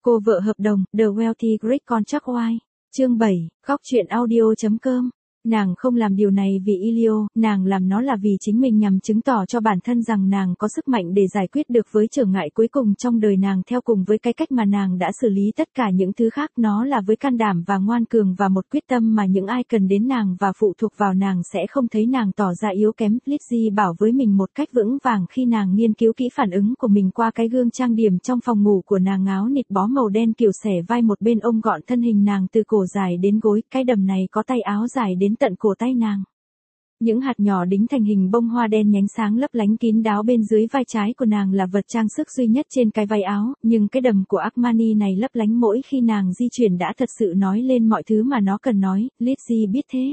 Cô vợ hợp đồng, The Wealthy Greek Contract Wife. Chương 7, khóc chuyện audio.com. Nàng không làm điều này vì Elio, nàng làm nó là vì chính mình, nhằm chứng tỏ cho bản thân rằng nàng có sức mạnh để giải quyết được với trở ngại cuối cùng trong đời nàng, theo cùng với cái cách mà nàng đã xử lý tất cả những thứ khác. Nó là với can đảm và ngoan cường và một quyết tâm mà những ai cần đến nàng và phụ thuộc vào nàng sẽ không thấy nàng tỏ ra yếu kém. Lizzie bảo với mình một cách vững vàng khi nàng nghiên cứu kỹ phản ứng của mình qua cái gương trang điểm trong phòng ngủ của nàng. Áo nịt bó màu đen kiểu xẻ vai một bên ôm gọn thân hình nàng từ cổ dài đến gối, cái đầm này có tay áo dài đến tận cổ tay nàng. Những hạt nhỏ đính thành hình bông hoa đen nhánh sáng lấp lánh kín đáo bên dưới vai trái của nàng là vật trang sức duy nhất trên cái váy áo, nhưng cái đầm của Armani này lấp lánh mỗi khi nàng di chuyển đã thật sự nói lên mọi thứ mà nó cần nói. Lizzie biết thế.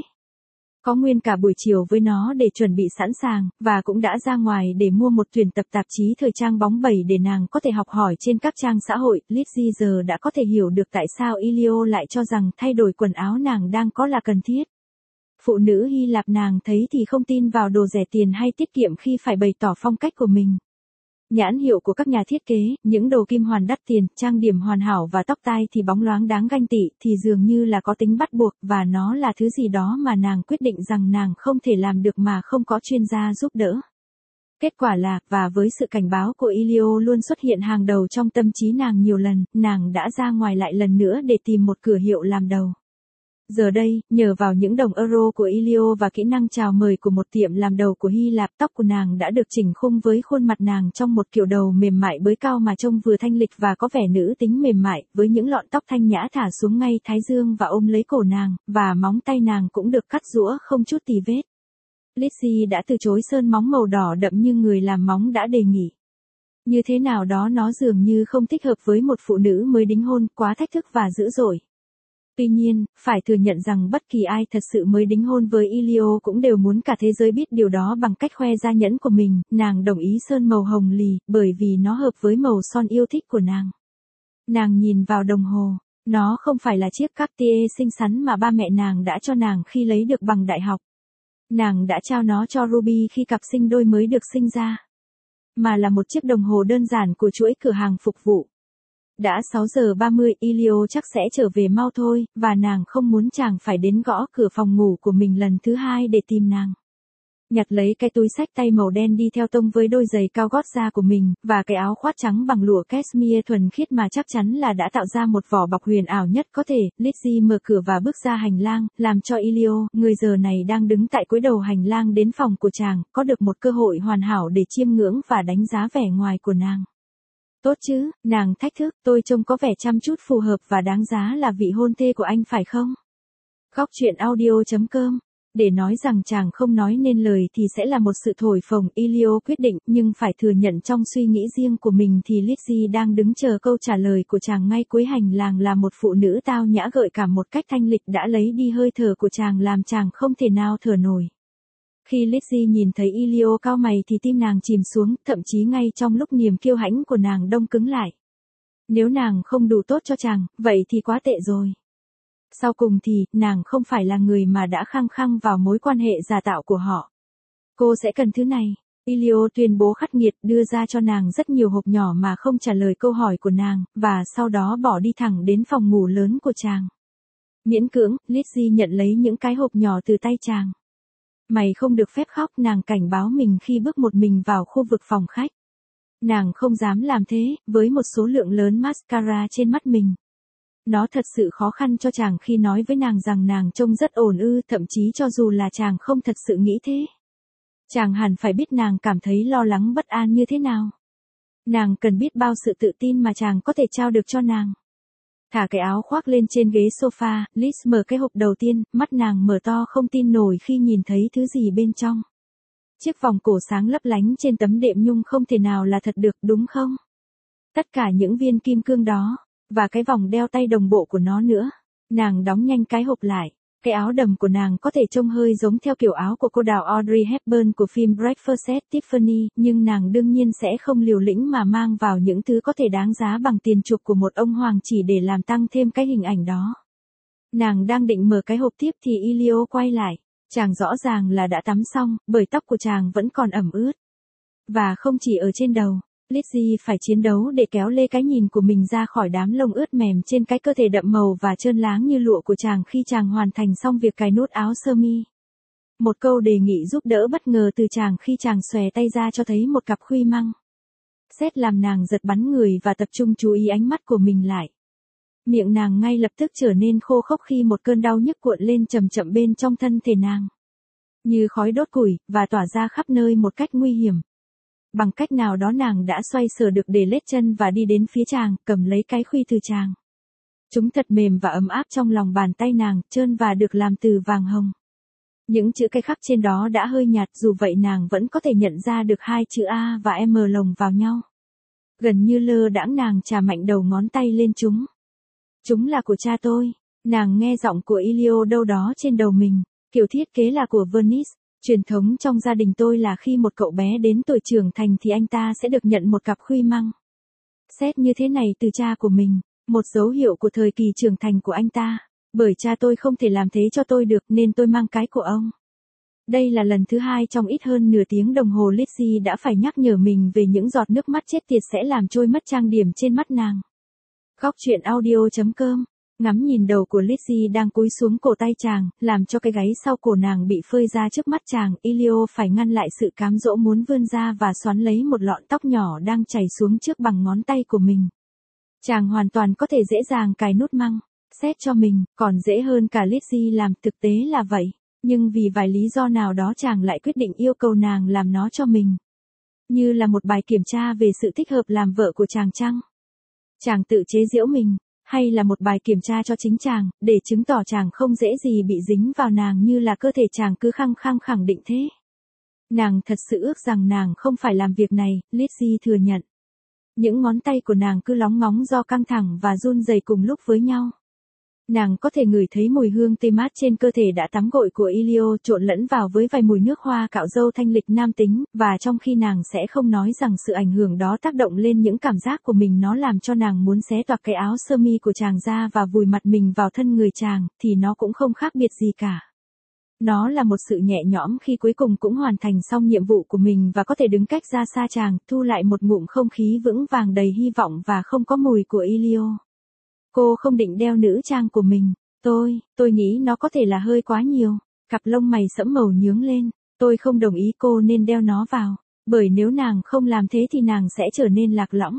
Có nguyên cả buổi chiều với nó để chuẩn bị sẵn sàng, và cũng đã ra ngoài để mua một tuyển tập tạp chí thời trang bóng bẩy để nàng có thể học hỏi trên các trang xã hội. Lizzie giờ đã có thể hiểu được tại sao Elio lại cho rằng thay đổi quần áo nàng đang có là cần thiết. Phụ nữ Hy Lạp nàng thấy thì không tin vào đồ rẻ tiền hay tiết kiệm khi phải bày tỏ phong cách của mình. Nhãn hiệu của các nhà thiết kế, những đồ kim hoàn đắt tiền, trang điểm hoàn hảo và tóc tai thì bóng loáng đáng ganh tị, thì dường như là có tính bắt buộc, và nó là thứ gì đó mà nàng quyết định rằng nàng không thể làm được mà không có chuyên gia giúp đỡ. Kết quả là, và với sự cảnh báo của Elio luôn xuất hiện hàng đầu trong tâm trí nàng nhiều lần, nàng đã ra ngoài lại lần nữa để tìm một cửa hiệu làm đầu. Giờ đây, nhờ vào những đồng euro của Elio và kỹ năng chào mời của một tiệm làm đầu của Hy Lạp, tóc của nàng đã được chỉnh khung với khuôn mặt nàng trong một kiểu đầu mềm mại bới cao mà trông vừa thanh lịch và có vẻ nữ tính mềm mại, với những lọn tóc thanh nhã thả xuống ngay thái dương và ôm lấy cổ nàng, và móng tay nàng cũng được cắt rũa không chút tì vết. Lizzie đã từ chối sơn móng màu đỏ đậm như người làm móng đã đề nghị. Như thế nào đó nó dường như không thích hợp với một phụ nữ mới đính hôn, quá thách thức và dữ dội. Tuy nhiên, phải thừa nhận rằng bất kỳ ai thật sự mới đính hôn với Elio cũng đều muốn cả thế giới biết điều đó bằng cách khoe gia nhẫn của mình. Nàng đồng ý sơn màu hồng lì, bởi vì nó hợp với màu son yêu thích của nàng. Nàng nhìn vào đồng hồ. Nó không phải là chiếc Cartier xinh xắn mà ba mẹ nàng đã cho nàng khi lấy được bằng đại học. Nàng đã trao nó cho Ruby khi cặp sinh đôi mới được sinh ra. Mà là một chiếc đồng hồ đơn giản của chuỗi cửa hàng phục vụ. Đã 6 giờ 30, Elio chắc sẽ trở về mau thôi, và nàng không muốn chàng phải đến gõ cửa phòng ngủ của mình lần thứ hai để tìm nàng. Nhặt lấy cái túi xách tay màu đen đi theo tông với đôi giày cao gót da của mình, và cái áo khoác trắng bằng lụa cashmere thuần khiết mà chắc chắn là đã tạo ra một vỏ bọc huyền ảo nhất có thể. Lizzie mở cửa và bước ra hành lang, làm cho Elio, người giờ này đang đứng tại cuối đầu hành lang đến phòng của chàng, có được một cơ hội hoàn hảo để chiêm ngưỡng và đánh giá vẻ ngoài của nàng. Tốt chứ, nàng thách thức, tôi trông có vẻ chăm chút, phù hợp và đáng giá là vị hôn thê của anh phải không? Khóc chuyện audio.com. Để nói rằng chàng không nói nên lời thì sẽ là một sự thổi phồng. Elio quyết định, nhưng phải thừa nhận trong suy nghĩ riêng của mình thì Lizzie đang đứng chờ câu trả lời của chàng ngay cuối hành lang, là một phụ nữ tao nhã gợi cảm một cách thanh lịch đã lấy đi hơi thở của chàng làm chàng không thể nào thở nổi. Khi Lizzie nhìn thấy Elio cau mày thì tim nàng chìm xuống, thậm chí ngay trong lúc niềm kiêu hãnh của nàng đông cứng lại. Nếu nàng không đủ tốt cho chàng, vậy thì quá tệ rồi. Sau cùng thì, nàng không phải là người mà đã khăng khăng vào mối quan hệ giả tạo của họ. Cô sẽ cần thứ này. Elio tuyên bố khắc nghiệt, đưa ra cho nàng rất nhiều hộp nhỏ mà không trả lời câu hỏi của nàng, và sau đó bỏ đi thẳng đến phòng ngủ lớn của chàng. Miễn cưỡng, Lizzie nhận lấy những cái hộp nhỏ từ tay chàng. Mày không được phép khóc, nàng cảnh báo mình khi bước một mình vào khu vực phòng khách. Nàng không dám làm thế, với một số lượng lớn mascara trên mắt mình. Nó thật sự khó khăn cho chàng khi nói với nàng rằng nàng trông rất ổn thậm chí cho dù là chàng không thật sự nghĩ thế. Chàng hẳn phải biết nàng cảm thấy lo lắng bất an như thế nào. Nàng cần biết bao sự tự tin mà chàng có thể trao được cho nàng. Thả cái áo khoác lên trên ghế sofa, Liz mở cái hộp đầu tiên, mắt nàng mở to không tin nổi khi nhìn thấy thứ gì bên trong. Chiếc vòng cổ sáng lấp lánh trên tấm đệm nhung không thể nào là thật được, đúng không? Tất cả những viên kim cương đó, và cái vòng đeo tay đồng bộ của nó nữa. Nàng đóng nhanh cái hộp lại. Cái áo đầm của nàng có thể trông hơi giống theo kiểu áo của cô đào Audrey Hepburn của phim Breakfast at Tiffany, nhưng nàng đương nhiên sẽ không liều lĩnh mà mang vào những thứ có thể đáng giá bằng tiền chuộc của một ông hoàng chỉ để làm tăng thêm cái hình ảnh đó. Nàng đang định mở cái hộp tiếp thì Elio quay lại. Chàng rõ ràng là đã tắm xong, bởi tóc của chàng vẫn còn ẩm ướt. Và không chỉ ở trên đầu, Lizzie phải chiến đấu để kéo lê cái nhìn của mình ra khỏi đám lông ướt mềm trên cái cơ thể đậm màu và trơn láng như lụa của chàng khi chàng hoàn thành xong việc cài nút áo sơ mi. Một câu đề nghị giúp đỡ bất ngờ từ chàng khi chàng xòe tay ra cho thấy một cặp khuy măng. Sét làm nàng giật bắn người và tập trung chú ý ánh mắt của mình lại. Miệng nàng ngay lập tức trở nên khô khốc khi một cơn đau nhức cuộn lên chậm chậm bên trong thân thể nàng. Như khói đốt củi, và tỏa ra khắp nơi một cách nguy hiểm. Bằng cách nào đó nàng đã xoay sở được để lết chân và đi đến phía chàng, cầm lấy cái khuy từ chàng. Chúng thật mềm và ấm áp trong lòng bàn tay nàng, trơn và được làm từ vàng hồng. Những chữ cái khắc trên đó đã hơi nhạt, dù vậy nàng vẫn có thể nhận ra được hai chữ A và M lồng vào nhau. Gần như lơ đãng nàng chà mạnh đầu ngón tay lên chúng. Chúng là của cha tôi. Nàng nghe giọng của Elio đâu đó trên đầu mình. Kiểu thiết kế là của Venice. Truyền thống trong gia đình tôi là khi một cậu bé đến tuổi trưởng thành thì anh ta sẽ được nhận một cặp khuy măng. Xét như thế này từ cha của mình, một dấu hiệu của thời kỳ trưởng thành của anh ta. Bởi cha tôi không thể làm thế cho tôi được nên tôi mang cái của ông. Đây là lần thứ hai trong ít hơn nửa tiếng đồng hồ Lizzie đã phải nhắc nhở mình về những giọt nước mắt chết tiệt sẽ làm trôi mất trang điểm trên mắt nàng. Góc truyện audio.com. Ngắm nhìn đầu của Lizzie đang cúi xuống cổ tay chàng, làm cho cái gáy sau cổ nàng bị phơi ra trước mắt chàng. Elio phải ngăn lại sự cám dỗ muốn vươn ra và xoắn lấy một lọn tóc nhỏ đang chảy xuống trước bằng ngón tay của mình. Chàng hoàn toàn có thể dễ dàng cài nút măng. Xét cho mình, còn dễ hơn cả Lizzie làm, thực tế là vậy. Nhưng vì vài lý do nào đó chàng lại quyết định yêu cầu nàng làm nó cho mình. Như là một bài kiểm tra về sự thích hợp làm vợ của chàng chăng? Chàng tự chế giễu mình, hay là một bài kiểm tra cho chính chàng, để chứng tỏ chàng không dễ gì bị dính vào nàng như là cơ thể chàng cứ khăng khăng khẳng định thế. Nàng thật sự ước rằng nàng không phải làm việc này, Lizzie thừa nhận. Những ngón tay của nàng cứ lóng ngóng do căng thẳng và run rẩy cùng lúc với nhau. Nàng có thể ngửi thấy mùi hương tê mát trên cơ thể đã tắm gội của Elio trộn lẫn vào với vài mùi nước hoa cạo râu thanh lịch nam tính, và trong khi nàng sẽ không nói rằng sự ảnh hưởng đó tác động lên những cảm giác của mình, nó làm cho nàng muốn xé toạc cái áo sơ mi của chàng ra và vùi mặt mình vào thân người chàng, thì nó cũng không khác biệt gì cả. Nó là một sự nhẹ nhõm khi cuối cùng cũng hoàn thành xong nhiệm vụ của mình và có thể đứng cách ra xa chàng, thu lại một ngụm không khí vững vàng đầy hy vọng và không có mùi của Elio. Cô không định đeo nữ trang của mình. Tôi nghĩ nó có thể là hơi quá nhiều. Cặp lông mày sẫm màu nhướng lên. Tôi không đồng ý cô nên đeo nó vào. Bởi nếu nàng không làm thế thì nàng sẽ trở nên lạc lõng.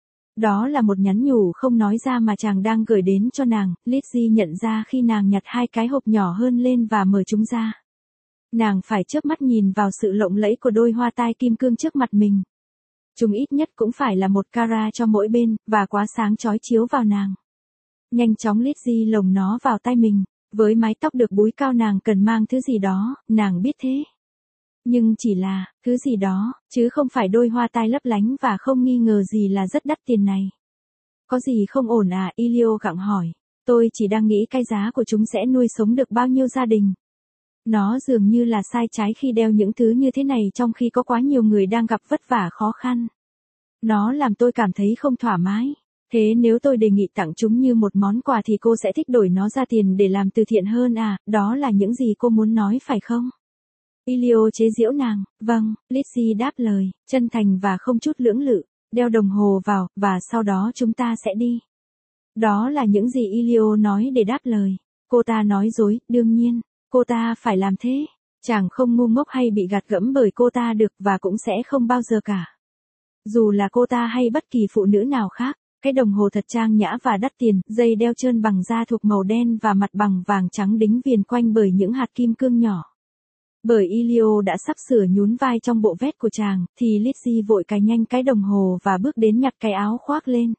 Đó là một nhắn nhủ không nói ra mà chàng đang gửi đến cho nàng. Lizzie nhận ra khi nàng nhặt hai cái hộp nhỏ hơn lên và mở chúng ra. Nàng phải chớp mắt nhìn vào sự lộng lẫy của đôi hoa tai kim cương trước mặt mình. Chúng ít nhất cũng phải là 1 carat cho mỗi bên, và quá sáng chói chiếu vào nàng. Nhanh chóng Lizzie lồng nó vào tay mình. Với mái tóc được búi cao nàng cần mang thứ gì đó, nàng biết thế. Nhưng chỉ là, thứ gì đó, chứ không phải đôi hoa tai lấp lánh và không nghi ngờ gì là rất đắt tiền này. Có gì không ổn à? Elio gặng hỏi. Tôi chỉ đang nghĩ cái giá của chúng sẽ nuôi sống được bao nhiêu gia đình. Nó dường như là sai trái khi đeo những thứ như thế này trong khi có quá nhiều người đang gặp vất vả khó khăn. Nó làm tôi cảm thấy không thoải mái. Thế nếu tôi đề nghị tặng chúng như một món quà thì cô sẽ thích đổi nó ra tiền để làm từ thiện hơn à? Đó là những gì cô muốn nói phải không? Elio chế giễu nàng. Vâng, Lizzie đáp lời, chân thành và không chút lưỡng lự. Đeo đồng hồ vào, và sau đó chúng ta sẽ đi. Đó là những gì Elio nói để đáp lời. Cô ta nói dối, đương nhiên, cô ta phải làm thế. Chàng không ngu ngốc hay bị gạt gẫm bởi cô ta được, và cũng sẽ không bao giờ cả. Dù là cô ta hay bất kỳ phụ nữ nào khác. Cái đồng hồ thật trang nhã và đắt tiền, dây đeo trơn bằng da thuộc màu đen và mặt bằng vàng trắng đính viền quanh bởi những hạt kim cương nhỏ. Bởi Elio đã sắp sửa nhún vai trong bộ vest của chàng, thì Lizzie vội cài nhanh cái đồng hồ và bước đến nhặt cái áo khoác lên.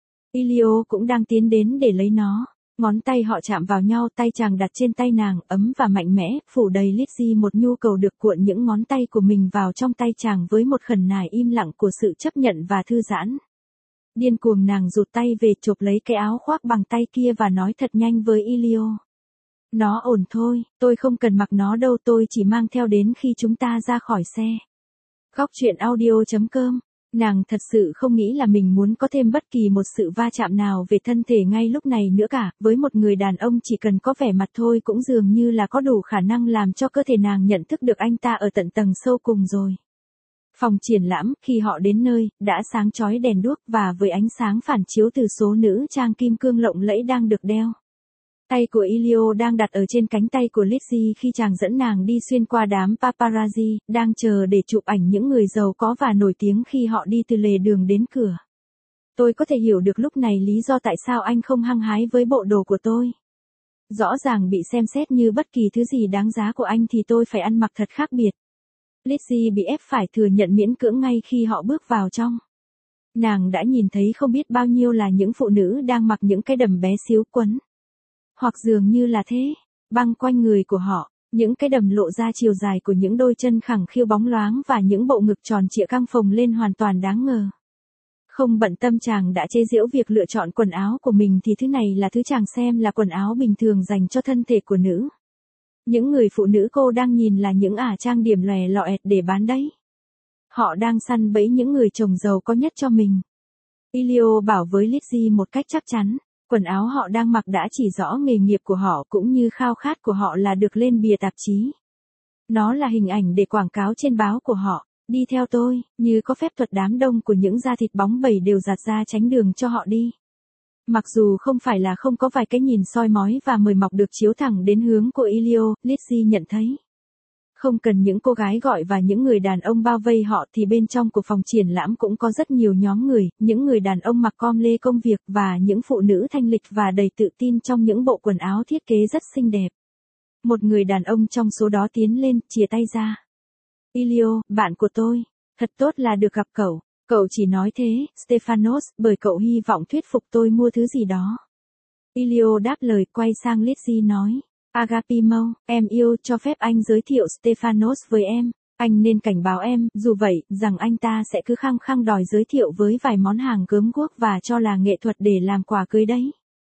Elio cũng đang tiến đến để lấy nó. Ngón tay họ chạm vào nhau, tay chàng đặt trên tay nàng, ấm và mạnh mẽ, phủ đầy Lizzie một nhu cầu được cuộn những ngón tay của mình vào trong tay chàng với một khẩn nài im lặng của sự chấp nhận và thư giãn. Điên cuồng nàng rụt tay về chộp lấy cái áo khoác bằng tay kia và nói thật nhanh với Elio. Nó ổn thôi, tôi không cần mặc nó đâu, tôi chỉ mang theo đến khi chúng ta ra khỏi xe. Góc truyện audio.com. Nàng thật sự không nghĩ là mình muốn có thêm bất kỳ một sự va chạm nào về thân thể ngay lúc này nữa cả, với một người đàn ông chỉ cần có vẻ mặt thôi cũng dường như là có đủ khả năng làm cho cơ thể nàng nhận thức được anh ta ở tận tầng sâu cùng rồi. Phòng triển lãm, khi họ đến nơi, đã sáng chói đèn đuốc và với ánh sáng phản chiếu từ số nữ trang kim cương lộng lẫy đang được đeo. Tay của Elio đang đặt ở trên cánh tay của Lizzie khi chàng dẫn nàng đi xuyên qua đám paparazzi, đang chờ để chụp ảnh những người giàu có và nổi tiếng khi họ đi từ lề đường đến cửa. Tôi có thể hiểu được lúc này lý do tại sao anh không hăng hái với bộ đồ của tôi. Rõ ràng bị xem xét như bất kỳ thứ gì đáng giá của anh thì tôi phải ăn mặc thật khác biệt. Lizzie bị ép phải thừa nhận miễn cưỡng ngay khi họ bước vào trong. Nàng đã nhìn thấy không biết bao nhiêu là những phụ nữ đang mặc những cái đầm bé xíu quấn. Hoặc dường như là thế, băng quanh người của họ, những cái đầm lộ ra chiều dài của những đôi chân khẳng khiu bóng loáng và những bộ ngực tròn trịa căng phồng lên hoàn toàn đáng ngờ. Không bận tâm chàng đã chế giễu việc lựa chọn quần áo của mình thì thứ này là thứ chàng xem là quần áo bình thường dành cho thân thể của nữ. Những người phụ nữ cô đang nhìn là những ả trang điểm lòe loẹt để bán đấy. Họ đang săn bẫy những người chồng giàu có nhất cho mình. Elio bảo với Lizzie một cách chắc chắn, quần áo họ đang mặc đã chỉ rõ nghề nghiệp của họ cũng như khao khát của họ là được lên bìa tạp chí. Nó là hình ảnh để quảng cáo trên báo của họ. Đi theo tôi, như có phép thuật đám đông của những da thịt bóng bẩy đều giạt ra tránh đường cho họ đi. Mặc dù không phải là không có vài cái nhìn soi mói và mời mọc được chiếu thẳng đến hướng của Elio, Lizzie nhận thấy. Không cần những cô gái gọi và những người đàn ông bao vây họ thì bên trong của phòng triển lãm cũng có rất nhiều nhóm người, những người đàn ông mặc com lê công việc và những phụ nữ thanh lịch và đầy tự tin trong những bộ quần áo thiết kế rất xinh đẹp. Một người đàn ông trong số đó tiến lên, chìa tay ra. Elio, bạn của tôi, thật tốt là được gặp cậu. Cậu chỉ nói thế, Stephanos, bởi cậu hy vọng thuyết phục tôi mua thứ gì đó. Elio đáp lời, quay sang Lizzie nói. Agapimo, em yêu, cho phép anh giới thiệu Stephanos với em. Anh nên cảnh báo em, dù vậy, rằng anh ta sẽ cứ khăng khăng đòi giới thiệu với vài món hàng gớm guốc và cho là nghệ thuật để làm quà cưới đấy.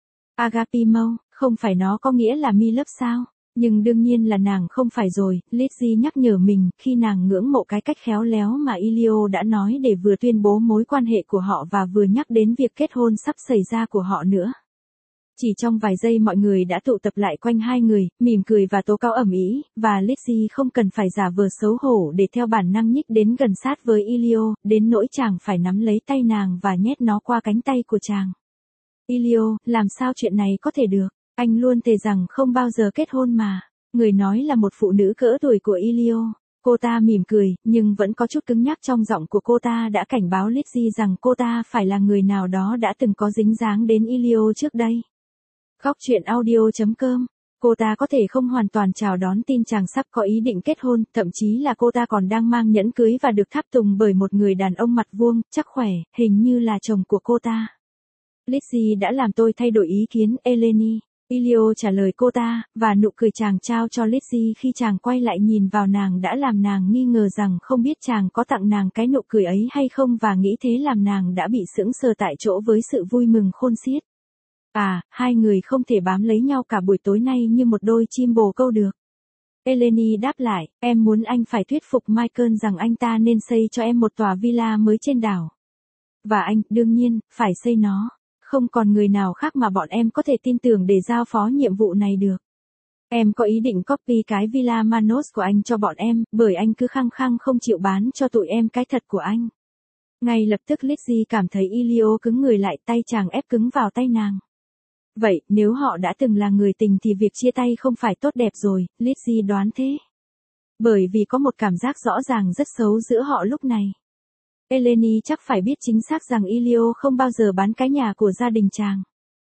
Agapimo, không phải nó có nghĩa là mi lớp sao? Nhưng đương nhiên là nàng không phải rồi, Lizzie nhắc nhở mình khi nàng ngưỡng mộ cái cách khéo léo mà Elio đã nói để vừa tuyên bố mối quan hệ của họ và vừa nhắc đến việc kết hôn sắp xảy ra của họ nữa. Chỉ trong vài giây mọi người đã tụ tập lại quanh hai người, mỉm cười và tố cáo ầm ĩ, và Lizzie không cần phải giả vờ xấu hổ để theo bản năng nhích đến gần sát với Elio, đến nỗi chàng phải nắm lấy tay nàng và nhét nó qua cánh tay của chàng. Elio, làm sao chuyện này có thể được? Anh luôn thề rằng không bao giờ kết hôn mà. Người nói là một phụ nữ cỡ tuổi của Elio. Cô ta mỉm cười, nhưng vẫn có chút cứng nhắc trong giọng của cô ta đã cảnh báo Lizzie rằng cô ta phải là người nào đó đã từng có dính dáng đến Elio trước đây. Góc truyện audio.com. Cô ta có thể không hoàn toàn chào đón tin chàng sắp có ý định kết hôn, thậm chí là cô ta còn đang mang nhẫn cưới và được tháp tùng bởi một người đàn ông mặt vuông, chắc khỏe, hình như là chồng của cô ta. Lizzie đã làm tôi thay đổi ý kiến, Eleni. Elio trả lời cô ta, và nụ cười chàng trao cho Lizzie khi chàng quay lại nhìn vào nàng đã làm nàng nghi ngờ rằng không biết chàng có tặng nàng cái nụ cười ấy hay không và nghĩ thế làm nàng đã bị sững sờ tại chỗ với sự vui mừng khôn xiết. À, hai người không thể bám lấy nhau cả buổi tối nay như một đôi chim bồ câu được. Eleni đáp lại, em muốn anh phải thuyết phục Michael rằng anh ta nên xây cho em một tòa villa mới trên đảo. Và anh, đương nhiên, phải xây nó. Không còn người nào khác mà bọn em có thể tin tưởng để giao phó nhiệm vụ này được. Em có ý định copy cái Villa Manos của anh cho bọn em, bởi anh cứ khăng khăng không chịu bán cho tụi em cái thật của anh. Ngay lập tức Lizzie cảm thấy Elio cứng người lại, tay chàng ép cứng vào tay nàng. Vậy, nếu họ đã từng là người tình thì việc chia tay không phải tốt đẹp rồi, Lizzie đoán thế. Bởi vì có một cảm giác rõ ràng rất xấu giữa họ lúc này. Eleni chắc phải biết chính xác rằng Elio không bao giờ bán cái nhà của gia đình chàng.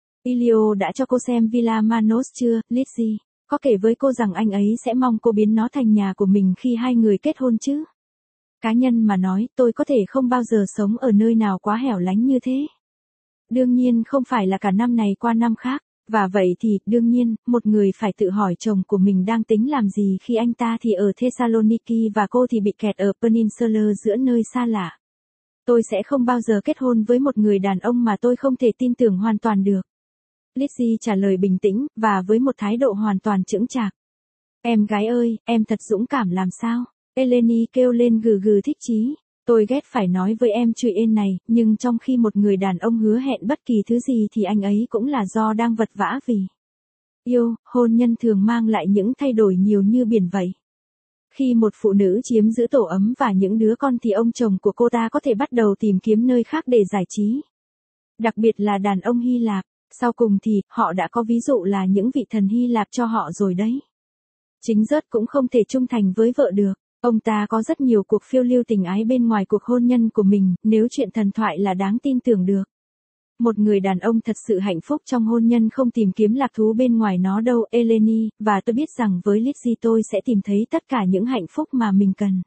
Elio đã cho cô xem Villa Manos chưa, Lizzie? Có kể với cô rằng anh ấy sẽ mong cô biến nó thành nhà của mình khi hai người kết hôn chứ? Cá nhân mà nói, tôi có thể không bao giờ sống ở nơi nào quá hẻo lánh như thế. Đương nhiên không phải là cả năm này qua năm khác. Và vậy thì, đương nhiên, một người phải tự hỏi chồng của mình đang tính làm gì khi anh ta thì ở Thessaloniki và cô thì bị kẹt ở Peninsula giữa nơi xa lạ. Tôi sẽ không bao giờ kết hôn với một người đàn ông mà tôi không thể tin tưởng hoàn toàn được. Lizzie trả lời bình tĩnh, và với một thái độ hoàn toàn chững chạc. Em gái ơi, em thật dũng cảm làm sao? Eleni kêu lên gừ gừ thích chí. Tôi ghét phải nói với em chuyện này, nhưng trong khi một người đàn ông hứa hẹn bất kỳ thứ gì thì anh ấy cũng là do đang vật vã vì yêu, hôn nhân thường mang lại những thay đổi nhiều như biển vậy. Khi một phụ nữ chiếm giữ tổ ấm và những đứa con thì ông chồng của cô ta có thể bắt đầu tìm kiếm nơi khác để giải trí. Đặc biệt là đàn ông Hy Lạp, sau cùng thì họ đã có ví dụ là những vị thần Hy Lạp cho họ rồi đấy. Chính Rớt cũng không thể trung thành với vợ được. Ông ta có rất nhiều cuộc phiêu lưu tình ái bên ngoài cuộc hôn nhân của mình, nếu chuyện thần thoại là đáng tin tưởng được. Một người đàn ông thật sự hạnh phúc trong hôn nhân không tìm kiếm lạc thú bên ngoài nó đâu, Eleni, và tôi biết rằng với Lizzie tôi sẽ tìm thấy tất cả những hạnh phúc mà mình cần.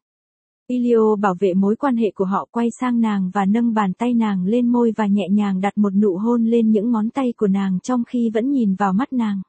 Elio bảo vệ mối quan hệ của họ, quay sang nàng và nâng bàn tay nàng lên môi và nhẹ nhàng đặt một nụ hôn lên những ngón tay của nàng trong khi vẫn nhìn vào mắt nàng.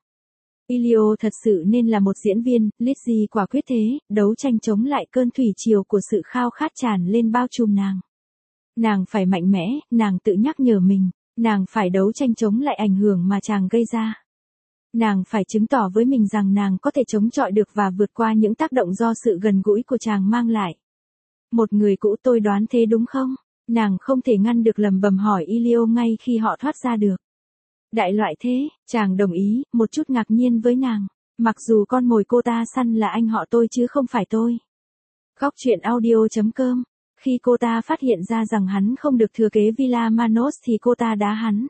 Elio thật sự nên là một diễn viên, Lizzie quả quyết thế, đấu tranh chống lại cơn thủy triều của sự khao khát tràn lên bao trùm nàng. Nàng phải mạnh mẽ, nàng tự nhắc nhở mình, nàng phải đấu tranh chống lại ảnh hưởng mà chàng gây ra. Nàng phải chứng tỏ với mình rằng nàng có thể chống chọi được và vượt qua những tác động do sự gần gũi của chàng mang lại. Một người cũ, tôi đoán thế đúng không? Nàng không thể ngăn được lầm bầm hỏi Elio ngay khi họ thoát ra được. Đại loại thế, chàng đồng ý, một chút ngạc nhiên với nàng. Mặc dù con mồi cô ta săn là anh họ tôi chứ không phải tôi. Góc truyện audio.com. Khi cô ta phát hiện ra rằng hắn không được thừa kế Villa Manos thì cô ta đá hắn.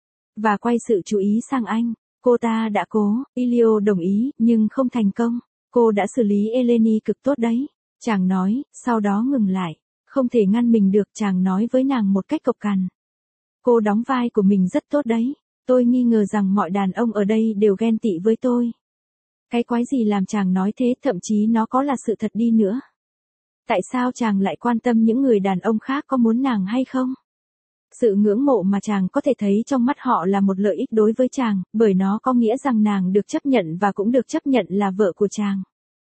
Và quay sự chú ý sang anh. Cô ta đã cố, Elio đồng ý, nhưng không thành công. Cô đã xử lý Eleni cực tốt đấy. Chàng nói, sau đó ngừng lại. Không thể ngăn mình được, chàng nói với nàng một cách cộc cằn. Cô đóng vai của mình rất tốt đấy. Tôi nghi ngờ rằng mọi đàn ông ở đây đều ghen tị với tôi. Cái quái gì làm chàng nói thế, thậm chí nó có là sự thật đi nữa. Tại sao chàng lại quan tâm những người đàn ông khác có muốn nàng hay không? Sự ngưỡng mộ mà chàng có thể thấy trong mắt họ là một lợi ích đối với chàng, bởi nó có nghĩa rằng nàng được chấp nhận và cũng được chấp nhận là vợ của chàng.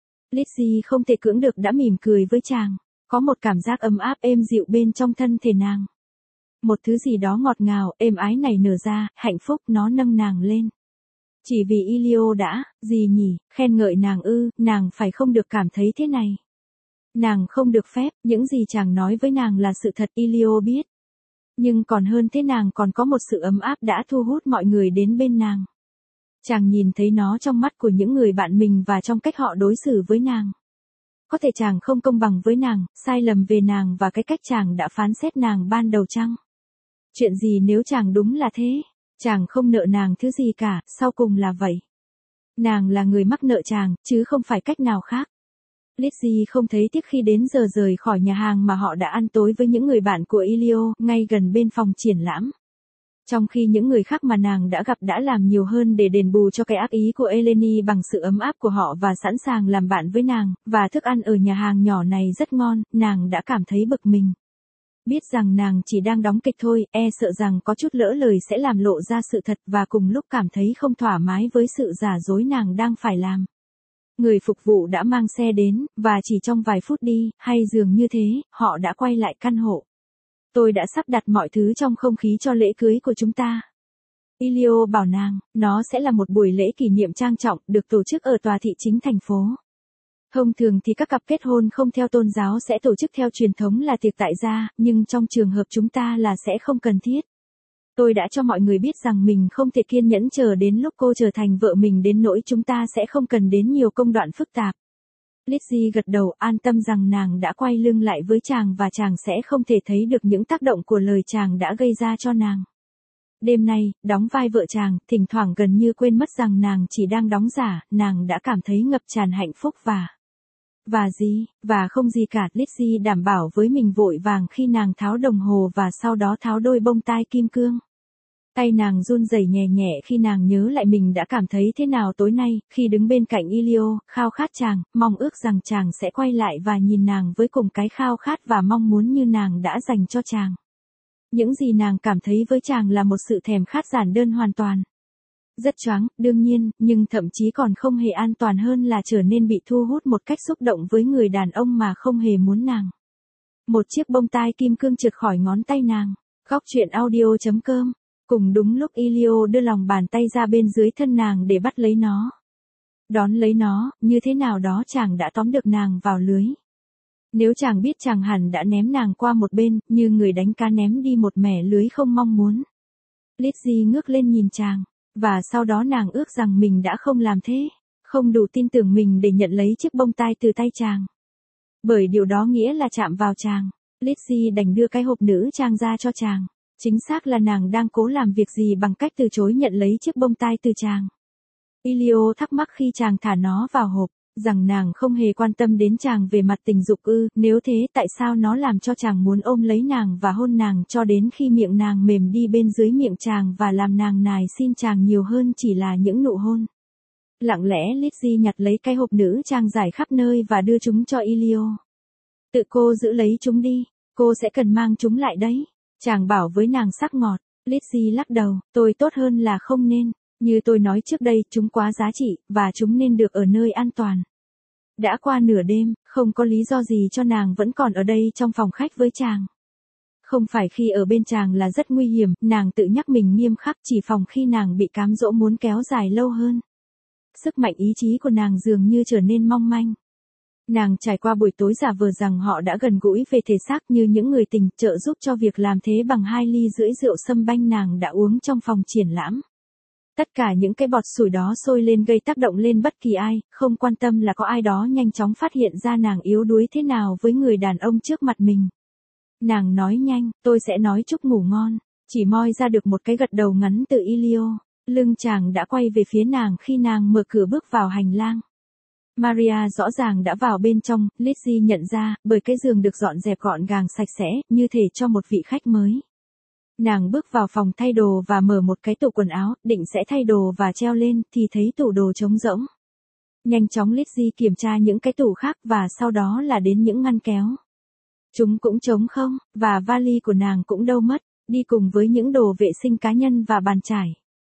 Lizzie không thể cưỡng được đã mỉm cười với chàng. Có một cảm giác ấm áp êm dịu bên trong thân thể nàng. Một thứ gì đó ngọt ngào, êm ái này nở ra, hạnh phúc, nó nâng nàng lên. Chỉ vì Elio đã, gì nhỉ, khen ngợi nàng ư, nàng phải không được cảm thấy thế này. Nàng không được phép, những gì chàng nói với nàng là sự thật, Elio biết. Nhưng còn hơn thế, nàng còn có một sự ấm áp đã thu hút mọi người đến bên nàng. Chàng nhìn thấy nó trong mắt của những người bạn mình và trong cách họ đối xử với nàng. Có thể chàng không công bằng với nàng, sai lầm về nàng và cái cách chàng đã phán xét nàng ban đầu chăng? Chuyện gì nếu chàng đúng là thế? Chàng không nợ nàng thứ gì cả, sau cùng là vậy. Nàng là người mắc nợ chàng, chứ không phải cách nào khác. Lizzie không thấy tiếc khi đến giờ rời khỏi nhà hàng mà họ đã ăn tối với những người bạn của Elio, ngay gần bên phòng triển lãm. Trong khi những người khác mà nàng đã gặp đã làm nhiều hơn để đền bù cho cái ác ý của Eleni bằng sự ấm áp của họ và sẵn sàng làm bạn với nàng, và thức ăn ở nhà hàng nhỏ này rất ngon, nàng đã cảm thấy bực mình. Biết rằng nàng chỉ đang đóng kịch thôi, sợ rằng có chút lỡ lời sẽ làm lộ ra sự thật và cùng lúc cảm thấy không thoải mái với sự giả dối nàng đang phải làm. Người phục vụ đã mang xe đến, và chỉ trong vài phút đi, hay dường như thế, họ đã quay lại căn hộ. Tôi đã sắp đặt mọi thứ trong không khí cho lễ cưới của chúng ta. Elio bảo nàng, nó sẽ là một buổi lễ kỷ niệm trang trọng, được tổ chức ở tòa thị chính thành phố. Thông thường thì các cặp kết hôn không theo tôn giáo sẽ tổ chức theo truyền thống là tiệc tại gia, nhưng trong trường hợp chúng ta là sẽ không cần thiết. Tôi đã cho mọi người biết rằng mình không thể kiên nhẫn chờ đến lúc cô trở thành vợ mình đến nỗi chúng ta sẽ không cần đến nhiều công đoạn phức tạp. Lizzie gật đầu, an tâm rằng nàng đã quay lưng lại với chàng và chàng sẽ không thể thấy được những tác động của lời chàng đã gây ra cho nàng. Đêm nay, đóng vai vợ chàng, thỉnh thoảng gần như quên mất rằng nàng chỉ đang đóng giả, nàng đã cảm thấy ngập tràn hạnh phúc và không gì cả, Lizzie đảm bảo với mình vội vàng khi nàng tháo đồng hồ và sau đó tháo đôi bông tai kim cương. Tay nàng run rẩy nhẹ nhẹ khi nàng nhớ lại mình đã cảm thấy thế nào tối nay, khi đứng bên cạnh Elio, khao khát chàng, mong ước rằng chàng sẽ quay lại và nhìn nàng với cùng cái khao khát và mong muốn như nàng đã dành cho chàng. Những gì nàng cảm thấy với chàng là một sự thèm khát giản đơn hoàn toàn. Rất choáng, đương nhiên, nhưng thậm chí còn không hề an toàn hơn là trở nên bị thu hút một cách xúc động với người đàn ông mà không hề muốn nàng. Một chiếc bông tai kim cương trượt khỏi ngón tay nàng. Góc truyện audio.com. Cùng đúng lúc Elio đưa lòng bàn tay ra bên dưới thân nàng để bắt lấy nó. Đón lấy nó, như thế nào đó chàng đã tóm được nàng vào lưới. Nếu chàng biết chàng hẳn đã ném nàng qua một bên, như người đánh cá ném đi một mẻ lưới không mong muốn. Lizzie ngước lên nhìn chàng, và sau đó nàng ước rằng mình đã không làm thế, không đủ tin tưởng mình để nhận lấy chiếc bông tai từ tay chàng. Bởi điều đó nghĩa là chạm vào chàng. Lizzie đành đưa cái hộp nữ trang ra cho chàng. Chính xác là nàng đang cố làm việc gì bằng cách từ chối nhận lấy chiếc bông tai từ chàng. Elio thắc mắc khi chàng thả nó vào hộp, rằng nàng không hề quan tâm đến chàng về mặt tình dục ư, nếu thế tại sao nó làm cho chàng muốn ôm lấy nàng và hôn nàng cho đến khi miệng nàng mềm đi bên dưới miệng chàng và làm nàng nài xin chàng nhiều hơn chỉ là những nụ hôn. Lặng lẽ Lizzie nhặt lấy cái hộp nữ trang rải khắp nơi và đưa chúng cho Elio. Tự cô giữ lấy chúng đi, cô sẽ cần mang chúng lại đấy. Chàng bảo với nàng sắc ngọt. Lizzie lắc đầu, tôi tốt hơn là không nên. Như tôi nói trước đây, chúng quá giá trị, và chúng nên được ở nơi an toàn. Đã qua nửa đêm, không có lý do gì cho nàng vẫn còn ở đây trong phòng khách với chàng. Không phải khi ở bên chàng là rất nguy hiểm, nàng tự nhắc mình nghiêm khắc, chỉ phòng khi nàng bị cám dỗ muốn kéo dài lâu hơn. Sức mạnh ý chí của nàng dường như trở nên mong manh. Nàng trải qua buổi tối giả vờ rằng họ đã gần gũi về thể xác như những người tình, trợ giúp cho việc làm thế bằng 2 ly rưỡi rượu sâm banh nàng đã uống trong phòng triển lãm. Tất cả những cái bọt sủi đó sôi lên gây tác động lên bất kỳ ai, không quan tâm là có ai đó nhanh chóng phát hiện ra nàng yếu đuối thế nào với người đàn ông trước mặt mình. Nàng nói nhanh, tôi sẽ nói chúc ngủ ngon, chỉ moi ra được một cái gật đầu ngắn từ Elio. Lưng chàng đã quay về phía nàng khi nàng mở cửa bước vào hành lang. Maria rõ ràng đã vào bên trong, Lizzie nhận ra, bởi cái giường được dọn dẹp gọn gàng sạch sẽ, như thể cho một vị khách mới. Nàng bước vào phòng thay đồ và mở một cái tủ quần áo, định sẽ thay đồ và treo lên, thì thấy tủ đồ trống rỗng. Nhanh chóng Lizzie kiểm tra những cái tủ khác và sau đó là đến những ngăn kéo. Chúng cũng trống không, và vali của nàng cũng đâu mất, đi cùng với những đồ vệ sinh cá nhân và bàn chải.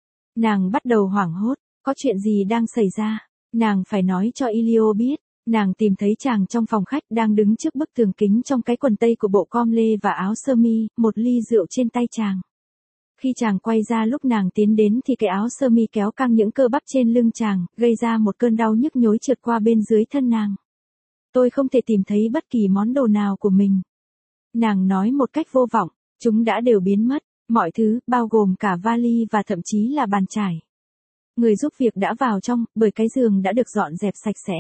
Nàng bắt đầu hoảng hốt, có chuyện gì đang xảy ra? Nàng phải nói cho Elio biết. Nàng tìm thấy chàng trong phòng khách đang đứng trước bức tường kính trong cái quần tây của bộ com lê và áo sơ mi, một ly rượu trên tay chàng. Khi chàng quay ra lúc nàng tiến đến thì cái áo sơ mi kéo căng những cơ bắp trên lưng chàng, gây ra một cơn đau nhức nhối trượt qua bên dưới thân nàng. Tôi không thể tìm thấy bất kỳ món đồ nào của mình. Nàng nói một cách vô vọng, chúng đã đều biến mất, mọi thứ, bao gồm cả vali và thậm chí là bàn chải. Người giúp việc đã vào trong, bởi cái giường đã được dọn dẹp sạch sẽ.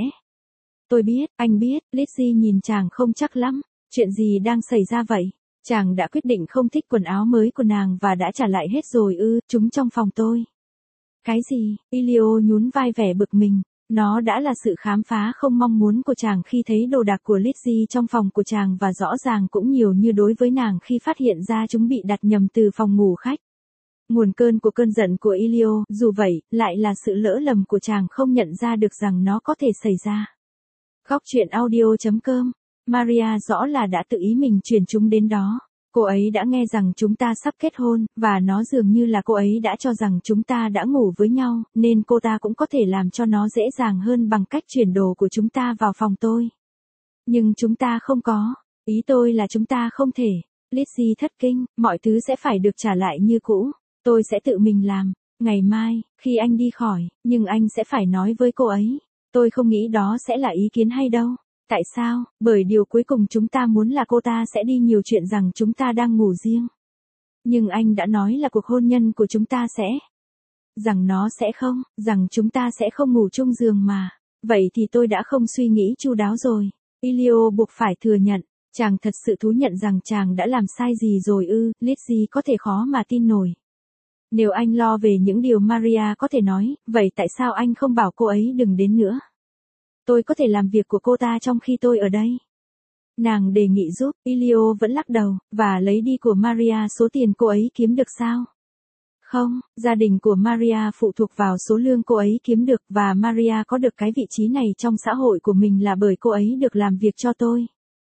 Tôi biết, anh biết, Lizzie nhìn chàng không chắc lắm, chuyện gì đang xảy ra vậy? Chàng đã quyết định không thích quần áo mới của nàng và đã trả lại hết rồi ư, chúng trong phòng tôi. Cái gì? Elio nhún vai vẻ bực mình, nó đã là sự khám phá không mong muốn của chàng khi thấy đồ đạc của Lizzie trong phòng của chàng và rõ ràng cũng nhiều như đối với nàng khi phát hiện ra chúng bị đặt nhầm từ phòng ngủ khách. Nguồn cơn của cơn giận của Elio, dù vậy, lại là sự lỡ lầm của chàng không nhận ra được rằng nó có thể xảy ra. Góc truyện audio.com. Maria rõ là đã tự ý mình chuyển chúng đến đó. Cô ấy đã nghe rằng chúng ta sắp kết hôn, và nó dường như là cô ấy đã cho rằng chúng ta đã ngủ với nhau, nên cô ta cũng có thể làm cho nó dễ dàng hơn bằng cách chuyển đồ của chúng ta vào phòng tôi. Nhưng chúng ta không có. Ý tôi là chúng ta không thể. Lizzie thất kinh, mọi thứ sẽ phải được trả lại như cũ. Tôi sẽ tự mình làm. Ngày mai, khi anh đi khỏi, nhưng anh sẽ phải nói với cô ấy. Tôi không nghĩ đó sẽ là ý kiến hay đâu. Tại sao? Bởi điều cuối cùng chúng ta muốn là cô ta sẽ đi nhiều chuyện rằng chúng ta đang ngủ riêng. Nhưng anh đã nói là cuộc hôn nhân của chúng ta sẽ. Rằng nó sẽ không, rằng chúng ta sẽ không ngủ chung giường mà. Vậy thì tôi đã không suy nghĩ chu đáo rồi. Elio buộc phải thừa nhận. Chàng thật sự thú nhận rằng chàng đã làm sai gì rồi ư, Lizzie có thể khó mà tin nổi. Nếu anh lo về những điều Maria có thể nói, vậy tại sao anh không bảo cô ấy đừng đến nữa? Tôi có thể làm việc của cô ta trong khi tôi ở đây. Nàng đề nghị giúp, Elio vẫn lắc đầu, và lấy đi của Maria số tiền cô ấy kiếm được sao? Không, gia đình của Maria phụ thuộc vào số lương cô ấy kiếm được và Maria có được cái vị trí này trong xã hội của mình là bởi cô ấy được làm việc cho tôi.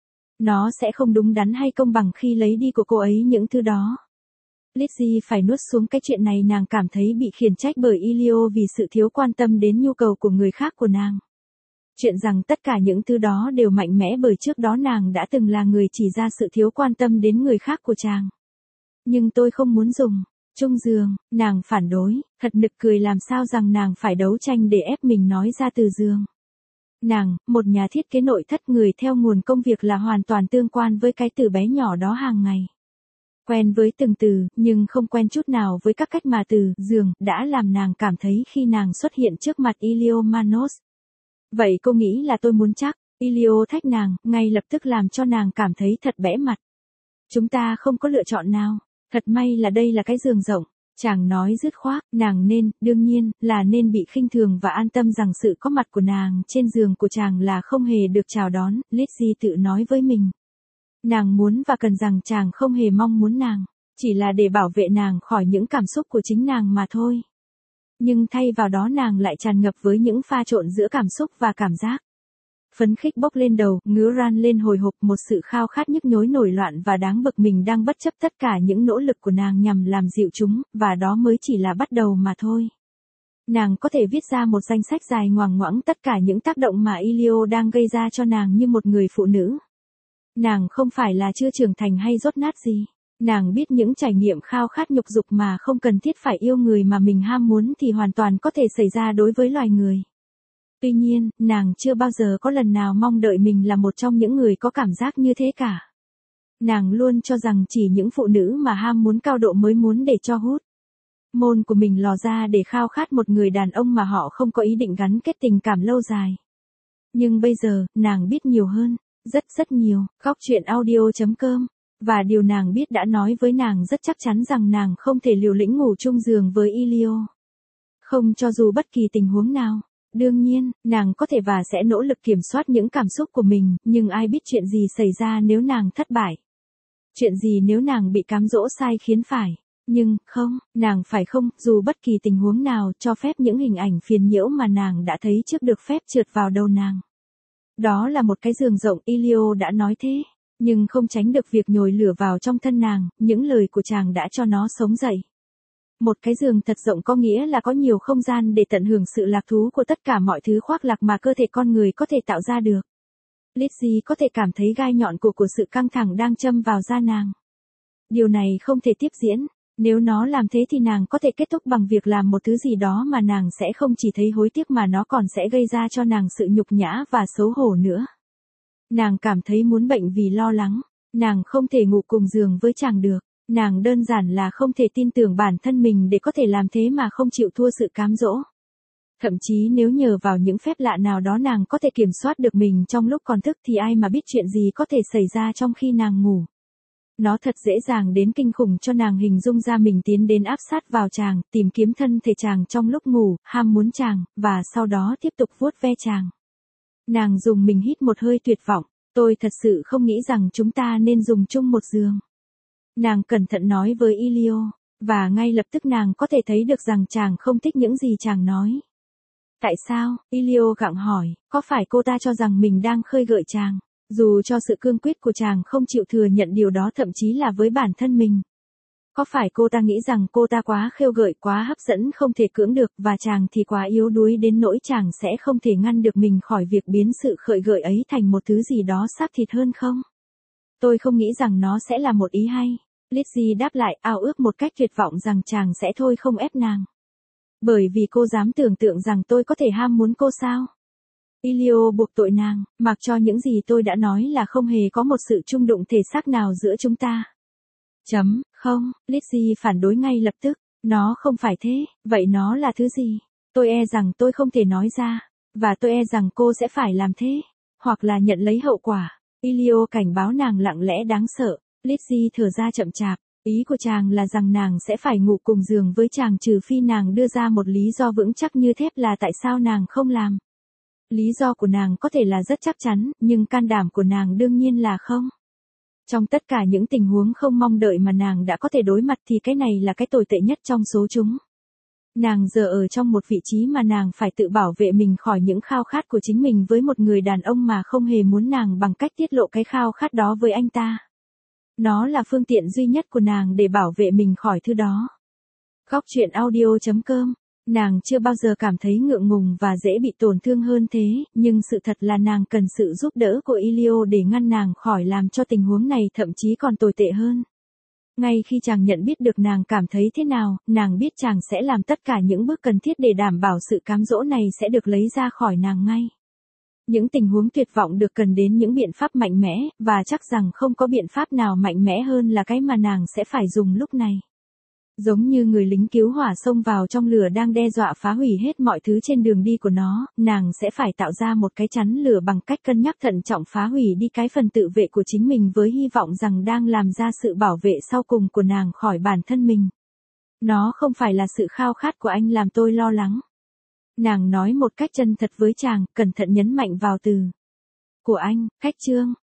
Nó sẽ không đúng đắn hay công bằng khi lấy đi của cô ấy những thứ đó. Lizzie phải nuốt xuống cái chuyện này, nàng cảm thấy bị khiển trách bởi Elio vì sự thiếu quan tâm đến nhu cầu của người khác của nàng. Chuyện rằng tất cả những thứ đó đều mạnh mẽ bởi trước đó nàng đã từng là người chỉ ra sự thiếu quan tâm đến người khác của chàng. Nhưng tôi không muốn dùng chung giường, nàng phản đối, thật nực cười làm sao rằng nàng phải đấu tranh để ép mình nói ra từ giường. Nàng, một nhà thiết kế nội thất người theo nguồn công việc là hoàn toàn tương quan với cái từ bé nhỏ đó hàng ngày. Quen với từng từ, nhưng không quen chút nào với các cách mà từ giường đã làm nàng cảm thấy khi nàng xuất hiện trước mặt Elio Manos. Vậy cô nghĩ là tôi muốn chắc, Elio thách nàng, ngay lập tức làm cho nàng cảm thấy thật bẽ mặt. Chúng ta không có lựa chọn nào. Thật may là đây là cái giường rộng. Chàng nói dứt khoát, nàng đương nhiên, là nên bị khinh thường và an tâm rằng sự có mặt của nàng trên giường của chàng là không hề được chào đón, Lizzie tự nói với mình. Nàng muốn và cần rằng chàng không hề mong muốn nàng, chỉ là để bảo vệ nàng khỏi những cảm xúc của chính nàng mà thôi. Nhưng thay vào đó nàng lại tràn ngập với những pha trộn giữa cảm xúc và cảm giác. Phấn khích bốc lên đầu, ngứa ran lên hồi hộp, một sự khao khát nhức nhối nổi loạn và đáng bực mình đang bất chấp tất cả những nỗ lực của nàng nhằm làm dịu chúng, và đó mới chỉ là bắt đầu mà thôi. Nàng có thể viết ra một danh sách dài ngoằng ngoãng tất cả những tác động mà Elio đang gây ra cho nàng như một người phụ nữ. Nàng không phải là chưa trưởng thành hay dốt nát gì. Nàng biết những trải nghiệm khao khát nhục dục mà không cần thiết phải yêu người mà mình ham muốn thì hoàn toàn có thể xảy ra đối với loài người. Tuy nhiên, nàng chưa bao giờ có lần nào mong đợi mình là một trong những người có cảm giác như thế cả. Nàng luôn cho rằng chỉ những phụ nữ mà ham muốn cao độ mới muốn để cho hút môn của mình lò ra để khao khát một người đàn ông mà họ không có ý định gắn kết tình cảm lâu dài. Nhưng bây giờ, nàng biết nhiều hơn, rất nhiều. Góc truyện audio.com. Và điều nàng biết đã nói với nàng rất chắc chắn rằng nàng không thể liều lĩnh ngủ chung giường với Elio. Không cho dù bất kỳ tình huống nào. Đương nhiên, nàng có thể và sẽ nỗ lực kiểm soát những cảm xúc của mình, nhưng ai biết chuyện gì xảy ra nếu nàng thất bại. Chuyện gì nếu nàng bị cám dỗ sai khiến phải. Nhưng, không, nàng phải không, dù bất kỳ tình huống nào, cho phép những hình ảnh phiền nhiễu mà nàng đã thấy trước được phép trượt vào đầu nàng. Đó là một cái giường rộng, Elio đã nói thế. Nhưng không tránh được việc nhồi lửa vào trong thân nàng, những lời của chàng đã cho nó sống dậy. Một cái giường thật rộng có nghĩa là có nhiều không gian để tận hưởng sự lạc thú của tất cả mọi thứ khoác lác mà cơ thể con người có thể tạo ra được. Lizzie có thể cảm thấy gai nhọn của sự căng thẳng đang châm vào da nàng. Điều này không thể tiếp diễn. Nếu nó làm thế thì nàng có thể kết thúc bằng việc làm một thứ gì đó mà nàng sẽ không chỉ thấy hối tiếc mà nó còn sẽ gây ra cho nàng sự nhục nhã và xấu hổ nữa. Nàng cảm thấy muốn bệnh vì lo lắng. Nàng không thể ngủ cùng giường với chàng được. Nàng đơn giản là không thể tin tưởng bản thân mình để có thể làm thế mà không chịu thua sự cám dỗ. Thậm chí nếu nhờ vào những phép lạ nào đó nàng có thể kiểm soát được mình trong lúc còn thức thì ai mà biết chuyện gì có thể xảy ra trong khi nàng ngủ. Nó thật dễ dàng đến kinh khủng cho nàng hình dung ra mình tiến đến áp sát vào chàng, tìm kiếm thân thể chàng trong lúc ngủ, ham muốn chàng, và sau đó tiếp tục vuốt ve chàng. Nàng dùng mình hít một hơi tuyệt vọng, tôi thật sự không nghĩ rằng chúng ta nên dùng chung một giường. Nàng cẩn thận nói với Elio, và ngay lập tức nàng có thể thấy được rằng chàng không thích những gì chàng nói. Tại sao? Elio gặng hỏi, có phải cô ta cho rằng mình đang khơi gợi chàng? Dù cho sự cương quyết của chàng không chịu thừa nhận điều đó thậm chí là với bản thân mình. Có phải cô ta nghĩ rằng cô ta quá khêu gợi, quá hấp dẫn không thể cưỡng được và chàng thì quá yếu đuối đến nỗi chàng sẽ không thể ngăn được mình khỏi việc biến sự khơi gợi ấy thành một thứ gì đó xác thịt hơn không? Tôi không nghĩ rằng nó sẽ là một ý hay. Lizzie đáp lại ao ước một cách tuyệt vọng rằng chàng sẽ thôi không ép nàng. Bởi vì cô dám tưởng tượng rằng tôi có thể ham muốn cô sao? Elio buộc tội nàng, mặc cho những gì tôi đã nói là không hề có một sự chung đụng thể xác nào giữa chúng ta. Không, Lizzie phản đối ngay lập tức, nó không phải thế, vậy nó là thứ gì? Tôi e rằng tôi không thể nói ra, và tôi e rằng cô sẽ phải làm thế, hoặc là nhận lấy hậu quả. Elio cảnh báo nàng lặng lẽ đáng sợ, Lizzie thở ra chậm chạp, ý của chàng là rằng nàng sẽ phải ngủ cùng giường với chàng trừ phi nàng đưa ra một lý do vững chắc như thép là tại sao nàng không làm. Lý do của nàng có thể là rất chắc chắn, nhưng can đảm của nàng đương nhiên là không. Trong tất cả những tình huống không mong đợi mà nàng đã có thể đối mặt thì cái này là cái tồi tệ nhất trong số chúng. Nàng giờ ở trong một vị trí mà nàng phải tự bảo vệ mình khỏi những khao khát của chính mình với một người đàn ông mà không hề muốn nàng bằng cách tiết lộ cái khao khát đó với anh ta. Nó là phương tiện duy nhất của nàng để bảo vệ mình khỏi thứ đó. Góc truyện audio.com. Nàng chưa bao giờ cảm thấy ngượng ngùng và dễ bị tổn thương hơn thế, nhưng sự thật là nàng cần sự giúp đỡ của Elio để ngăn nàng khỏi làm cho tình huống này thậm chí còn tồi tệ hơn. Ngay khi chàng nhận biết được nàng cảm thấy thế nào, nàng biết chàng sẽ làm tất cả những bước cần thiết để đảm bảo sự cám dỗ này sẽ được lấy ra khỏi nàng ngay. Những tình huống tuyệt vọng được cần đến những biện pháp mạnh mẽ, và chắc rằng không có biện pháp nào mạnh mẽ hơn là cái mà nàng sẽ phải dùng lúc này. Giống như người lính cứu hỏa xông vào trong lửa đang đe dọa phá hủy hết mọi thứ trên đường đi của nó, nàng sẽ phải tạo ra một cái chắn lửa bằng cách cân nhắc thận trọng phá hủy đi cái phần tự vệ của chính mình với hy vọng rằng đang làm ra sự bảo vệ sau cùng của nàng khỏi bản thân mình. Nó không phải là sự khao khát của anh làm tôi lo lắng. Nàng nói một cách chân thật với chàng, cẩn thận nhấn mạnh vào từ của anh, khách trương.